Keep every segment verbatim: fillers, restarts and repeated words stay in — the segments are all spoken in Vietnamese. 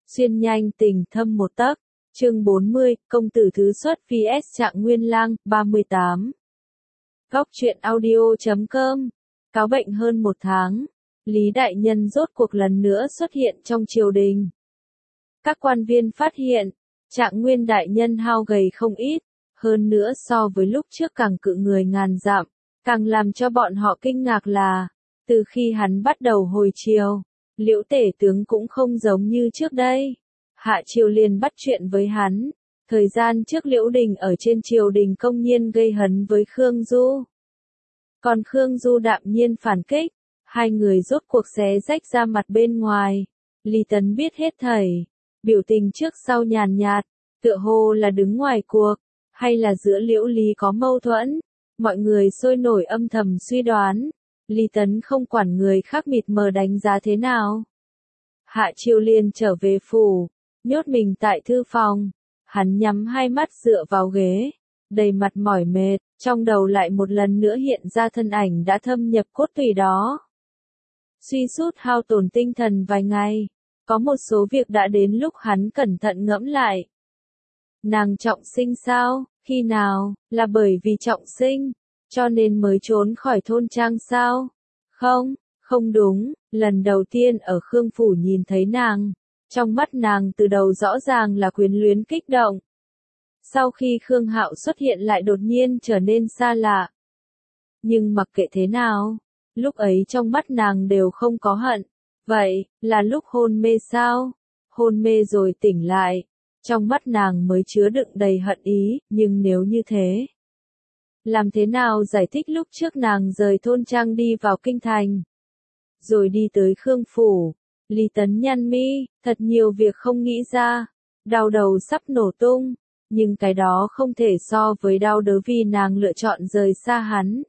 Xuyên nhanh tình thâm một tấc, chương bốn mươi, công tử thứ xuất vs Trạng Nguyên Lang, ba mươi tám. Góc truyện audio chấm com. Cáo bệnh hơn một tháng, Lý Đại Nhân rốt cuộc lần nữa xuất hiện trong triều đình. Các quan viên phát hiện, Trạng Nguyên Đại Nhân hao gầy không ít, hơn nữa so với lúc trước càng cự người ngàn dặm, càng làm cho bọn họ kinh ngạc là, từ khi hắn bắt đầu hồi triều, Liễu Tể tướng cũng không giống như trước đây. Hạ triều liền bắt chuyện với hắn, thời gian trước Liễu Đình ở trên triều đình công nhiên gây hấn với Khương Du. Còn Khương Du đạm nhiên phản kích, hai người rốt cuộc xé rách ra mặt bên ngoài. Lý Tấn biết hết thảy, biểu tình trước sau nhàn nhạt, tựa hồ là đứng ngoài cuộc, hay là giữa Liễu Lý có mâu thuẫn. Mọi người sôi nổi âm thầm suy đoán. Lý Tấn không quản người khác mịt mờ đánh giá thế nào. Hạ triều liền trở về phủ, nhốt mình tại thư phòng. Hắn nhắm hai mắt dựa vào ghế, đầy mặt mỏi mệt, trong đầu lại một lần nữa hiện ra thân ảnh đã thâm nhập cốt tủy đó. Suy sút hao tổn tinh thần vài ngày, có một số việc đã đến lúc hắn cẩn thận ngẫm lại. Nàng trọng sinh sao? Khi nào? Là bởi vì trọng sinh, cho nên mới trốn khỏi thôn trang sao? Không, không đúng, lần đầu tiên ở Khương Phủ nhìn thấy nàng, trong mắt nàng từ đầu rõ ràng là quyến luyến kích động. Sau khi Khương Hạo xuất hiện lại đột nhiên trở nên xa lạ. Nhưng mặc kệ thế nào, lúc ấy trong mắt nàng đều không có hận. Vậy, là lúc hôn mê sao? Hôn mê rồi tỉnh lại, trong mắt nàng mới chứa đựng đầy hận ý, nhưng nếu như thế, làm thế nào giải thích lúc trước nàng rời thôn trang đi vào kinh thành, rồi đi tới Khương Phủ? Lý Tấn nhăn mi, thật nhiều việc không nghĩ ra, đau đầu sắp nổ tung, nhưng cái đó không thể so với đau đớn vì nàng lựa chọn rời xa hắn.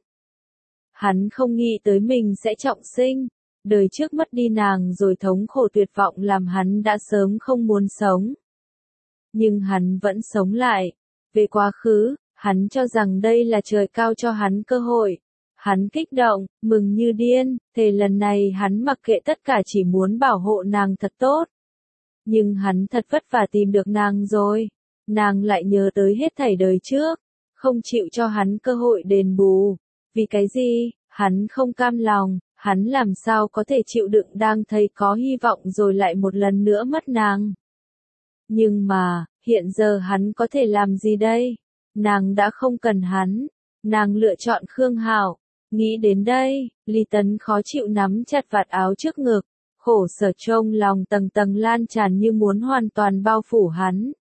Hắn không nghĩ tới mình sẽ trọng sinh, đời trước mất đi nàng rồi thống khổ tuyệt vọng làm hắn đã sớm không muốn sống. Nhưng hắn vẫn sống lại. Về quá khứ, hắn cho rằng đây là trời cao cho hắn cơ hội. Hắn kích động, mừng như điên, thề lần này hắn mặc kệ tất cả chỉ muốn bảo hộ nàng thật tốt. Nhưng hắn thật vất vả tìm được nàng rồi, nàng lại nhớ tới hết thảy đời trước, không chịu cho hắn cơ hội đền bù. Vì cái gì? Hắn không cam lòng, hắn làm sao có thể chịu đựng đang thấy có hy vọng rồi lại một lần nữa mất nàng. Nhưng mà, hiện giờ hắn có thể làm gì đây? Nàng đã không cần hắn, nàng lựa chọn Khương Hạo. Nghĩ đến đây, Lý Tấn khó chịu nắm chặt vạt áo trước ngực, khổ sở trong lòng tầng tầng lan tràn như muốn hoàn toàn bao phủ hắn.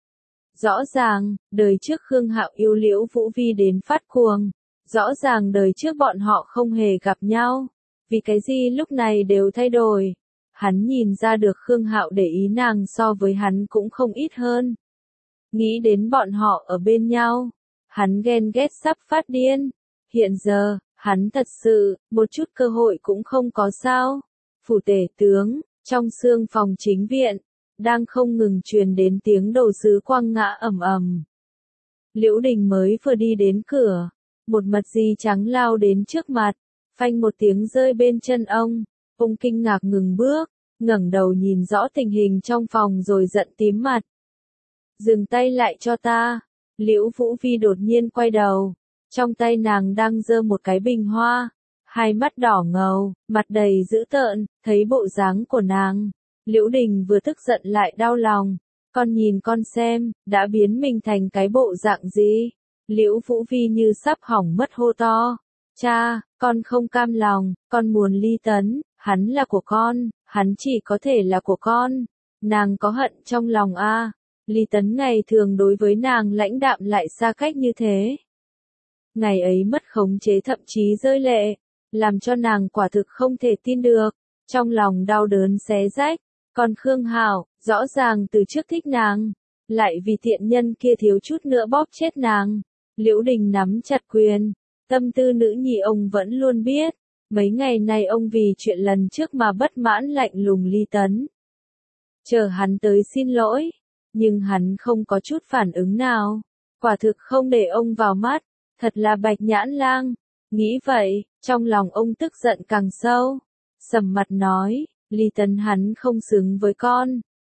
Rõ ràng, đời trước Khương Hạo yêu Liễu Vũ Vi đến phát cuồng, rõ ràng đời trước bọn họ không hề gặp nhau, vì cái gì lúc này đều thay đổi. Hắn nhìn ra được Khương Hạo để ý nàng so với hắn cũng không ít hơn. Nghĩ đến bọn họ ở bên nhau, hắn ghen ghét sắp phát điên. Hiện giờ, hắn thật sự, một chút cơ hội cũng không có sao. Phủ tể tướng, trong xương phòng chính viện, đang không ngừng truyền đến tiếng đồ sứ quăng ngã ầm ầm. Liễu Đình mới vừa đi đến cửa, một mật di trắng lao đến trước mặt, phanh một tiếng rơi bên chân ông. Ông kinh ngạc ngừng bước, ngẩng đầu nhìn rõ tình hình trong phòng rồi giận tím mặt. Dừng tay lại cho ta. Liễu Vũ Vi đột nhiên quay đầu, trong tay nàng đang giơ một cái bình hoa, hai mắt đỏ ngầu, mặt đầy dữ tợn. Thấy bộ dáng của nàng, Liễu Đình vừa tức giận lại đau lòng. Con nhìn con xem, đã biến mình thành cái bộ dạng gì? Liễu Vũ Vi như sắp hỏng mất hô to. Cha, con không cam lòng, con muốn Lý Tấn, hắn là của con, hắn chỉ có thể là của con. Nàng có hận trong lòng a? À? Lý Tấn ngày thường đối với nàng lãnh đạm lại xa cách như thế. Ngày ấy mất khống chế thậm chí rơi lệ, làm cho nàng quả thực không thể tin được, trong lòng đau đớn xé rách. Còn Khương Hạo, rõ ràng từ trước thích nàng, lại vì tiện nhân kia thiếu chút nữa bóp chết nàng. Liễu Đình nắm chặt quyền, tâm tư nữ nhi ông vẫn luôn biết. Mấy ngày nay ông vì chuyện lần trước mà bất mãn lạnh lùng Lý Tấn. Chờ hắn tới xin lỗi, nhưng hắn không có chút phản ứng nào, quả thực không để ông vào mắt, thật là Bạch Nhãn Lang. Nghĩ vậy, trong lòng ông tức giận càng sâu, sầm mặt nói, Lý Tấn hắn không xứng với con,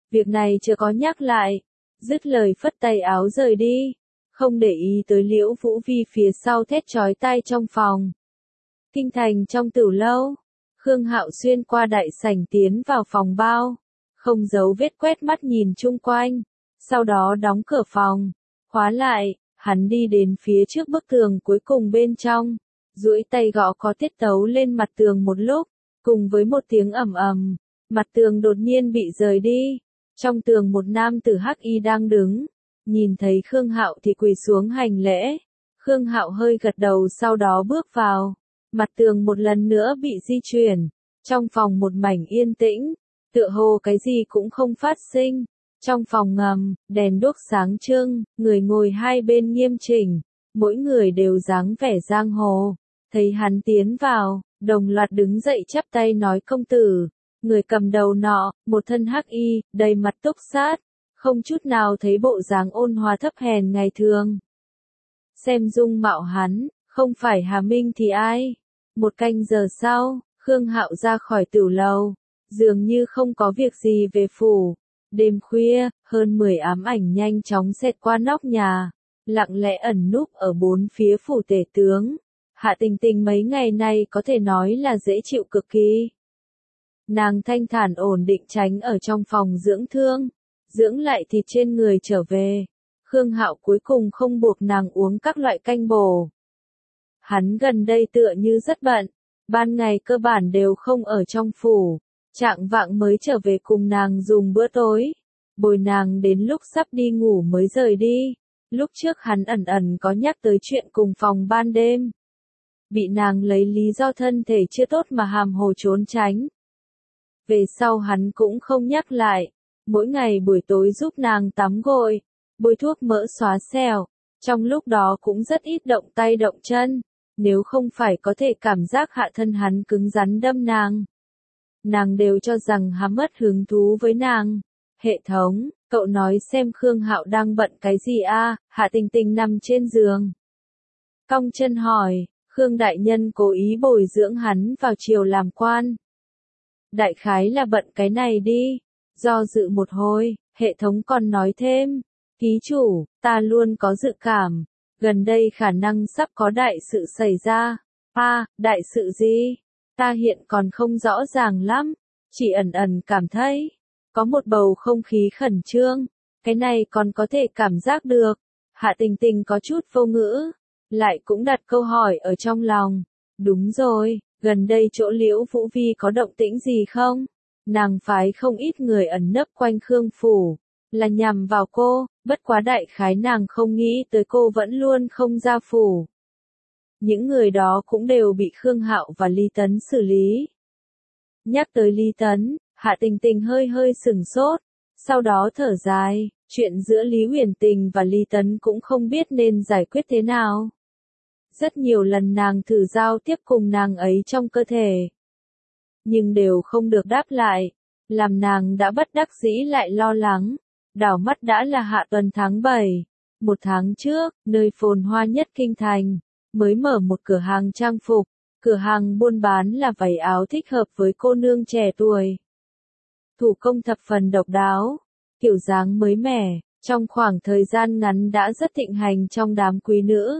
Việc này chưa có nhắc lại. Dứt lời phất tay áo rời đi. Không để ý tới Liễu Vũ Vi phía sau thét chói tai trong phòng. Kinh thành trong tử lâu. Khương Hạo xuyên qua đại sảnh tiến vào phòng bao. Không giấu vết quét mắt nhìn chung quanh. Sau đó đóng cửa phòng. Khóa lại. Hắn đi đến phía trước bức tường cuối cùng bên trong. Duỗi tay gõ có tiết tấu lên mặt tường một lúc. Cùng với một tiếng ầm ầm. Mặt tường đột nhiên bị rời đi. Trong tường một nam tử hắc y đang đứng. Nhìn thấy Khương Hạo thì quỳ xuống hành lễ. Khương Hạo hơi gật đầu sau đó bước vào. Mặt tường một lần nữa bị di chuyển. Trong phòng một mảnh yên tĩnh. Tựa hồ cái gì cũng không phát sinh. Trong phòng ngầm, đèn đuốc sáng trưng, người ngồi hai bên nghiêm chỉnh. Mỗi người đều dáng vẻ giang hồ. Thấy hắn tiến vào, đồng loạt đứng dậy chắp tay nói công tử. Người cầm đầu nọ, một thân hắc y, đầy mặt túc sát. Không chút nào thấy bộ dáng ôn hòa thấp hèn ngày thường. Xem dung mạo hắn, không phải Hà Minh thì ai? Một canh giờ sau, Khương Hạo ra khỏi tửu lầu. Dường như không có việc gì về phủ. Đêm khuya, hơn mười ám ảnh nhanh chóng xẹt qua nóc nhà. Lặng lẽ ẩn núp ở bốn phía phủ tể tướng. Hạ Tình Tình mấy ngày nay có thể nói là dễ chịu cực kỳ. Nàng thanh thản ổn định tránh ở trong phòng dưỡng thương. Dưỡng lại thịt trên người trở về. Khương Hạo cuối cùng không buộc nàng uống các loại canh bổ. Hắn gần đây tựa như rất bận. Ban ngày cơ bản đều không ở trong phủ. Trạng vạng mới trở về cùng nàng dùng bữa tối. Bồi nàng đến lúc sắp đi ngủ mới rời đi. Lúc trước hắn ẩn ẩn có nhắc tới chuyện cùng phòng ban đêm. Bị nàng lấy lý do thân thể chưa tốt mà hàm hồ trốn tránh. Về sau hắn cũng không nhắc lại. Mỗi ngày buổi tối giúp nàng tắm gội, bôi thuốc mỡ xóa sẹo. Trong lúc đó cũng rất ít động tay động chân. Nếu không phải có thể cảm giác hạ thân hắn cứng rắn đâm nàng. Nàng đều cho rằng hắn mất hứng thú với nàng. Hệ thống, cậu nói xem Khương Hạo đang bận cái gì a? Hạ Tình Tình nằm trên giường. Cong chân hỏi, Khương đại nhân cố ý bồi dưỡng hắn vào triều làm quan. Đại khái là bận cái này đi. Do dự một hồi, hệ thống còn nói thêm. Ký chủ, ta luôn có dự cảm. Gần đây khả năng sắp có đại sự xảy ra. A, à, đại sự gì? Ta hiện còn không rõ ràng lắm. Chỉ ẩn ẩn cảm thấy. Có một bầu không khí khẩn trương. Cái này còn có thể cảm giác được. Hạ Tình Tình có chút vô ngữ. Lại cũng đặt câu hỏi ở trong lòng. Đúng rồi, gần đây chỗ Liễu Vũ Vi có động tĩnh gì không? Nàng phái không ít người ẩn nấp quanh Khương phủ. Là nhằm vào cô, bất quá đại khái nàng không nghĩ tới cô vẫn luôn không ra phủ. Những người đó cũng đều bị Khương Hạo và Ly Tấn xử lý. Nhắc tới Ly Tấn, Hạ Tình Tình hơi hơi sừng sốt. Sau đó thở dài, chuyện giữa Lý Huyền Tình và Ly Tấn cũng không biết nên giải quyết thế nào. Rất nhiều lần nàng thử giao tiếp cùng nàng ấy trong cơ thể. Nhưng đều không được đáp lại. Làm nàng đã bất đắc dĩ lại lo lắng. Đảo mắt đã là hạ tuần tháng bảy. Một tháng trước, nơi phồn hoa nhất kinh thành. Mới mở một cửa hàng trang phục. Cửa hàng buôn bán là váy áo thích hợp với cô nương trẻ tuổi. Thủ công thập phần độc đáo. Kiểu dáng mới mẻ. Trong khoảng thời gian ngắn đã rất thịnh hành trong đám quý nữ.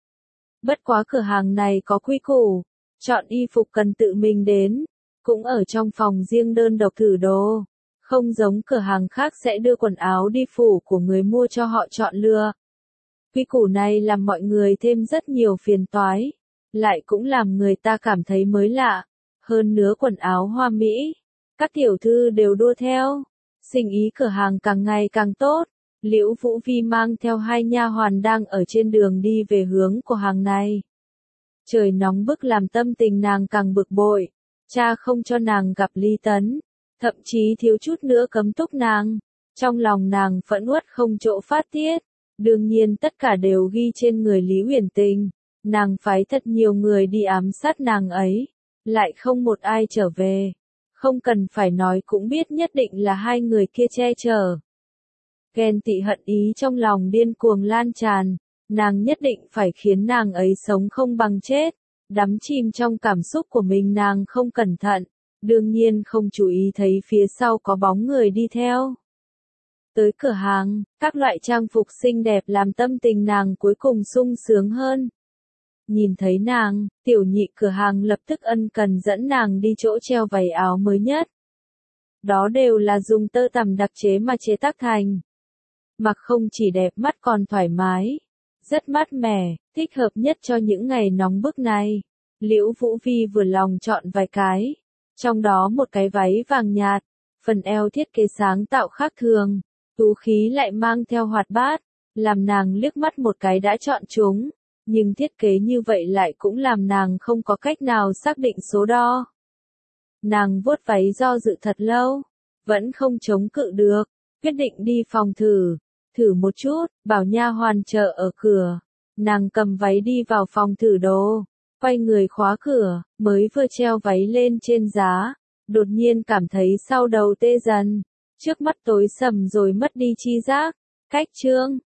Bất quá cửa hàng này có quy củ. Chọn y phục cần tự mình đến. Cũng ở trong phòng riêng đơn độc thử đồ. Không giống cửa hàng khác sẽ đưa quần áo đi phủ của người mua cho họ chọn lựa. Quy củ này làm mọi người thêm rất nhiều phiền toái. Lại cũng làm người ta cảm thấy mới lạ. Hơn nữa quần áo hoa mỹ. Các tiểu thư đều đua theo. Sinh ý cửa hàng càng ngày càng tốt. Liễu Vũ Vi mang theo hai nha hoàn đang ở trên đường đi về hướng của hàng này. Trời nóng bức làm tâm tình nàng càng bực bội. Cha không cho nàng gặp Ly Tấn. Thậm chí thiếu chút nữa cấm túc nàng. Trong lòng nàng phẫn uất không chỗ phát tiết. Đương nhiên tất cả đều ghi trên người Lý Huyền Tình. Nàng phái thật nhiều người đi ám sát nàng ấy. Lại không một ai trở về. Không cần phải nói cũng biết nhất định là hai người kia che chở. Ghen tị hận ý trong lòng điên cuồng lan tràn. Nàng nhất định phải khiến nàng ấy sống không bằng chết. Đắm chìm trong cảm xúc của mình nàng không cẩn thận. Đương nhiên không chú ý thấy phía sau có bóng người đi theo. Tới cửa hàng, các loại trang phục xinh đẹp làm tâm tình nàng cuối cùng sung sướng hơn. Nhìn thấy nàng, tiểu nhị cửa hàng lập tức ân cần dẫn nàng đi chỗ treo váy áo mới nhất. Đó đều là dùng tơ tằm đặc chế mà chế tác thành. Mặc không chỉ đẹp mắt còn thoải mái, rất mát mẻ, thích hợp nhất cho những ngày nóng bức này. Liễu Vũ Vi vừa lòng chọn vài cái, trong đó một cái váy vàng nhạt, phần eo thiết kế sáng tạo khác thường, tú khí lại mang theo hoạt bát, làm nàng liếc mắt một cái đã chọn chúng, nhưng thiết kế như vậy lại cũng làm nàng không có cách nào xác định số đo. Nàng vuốt váy do dự thật lâu, vẫn không chống cự được, quyết định đi phòng thử, thử một chút, bảo nha hoàn chờ ở cửa. Nàng cầm váy đi vào phòng thử đồ, quay người khóa cửa, mới vừa treo váy lên trên giá, đột nhiên cảm thấy sau đầu tê dần, trước mắt tối sầm rồi mất đi chi giác. Cách chương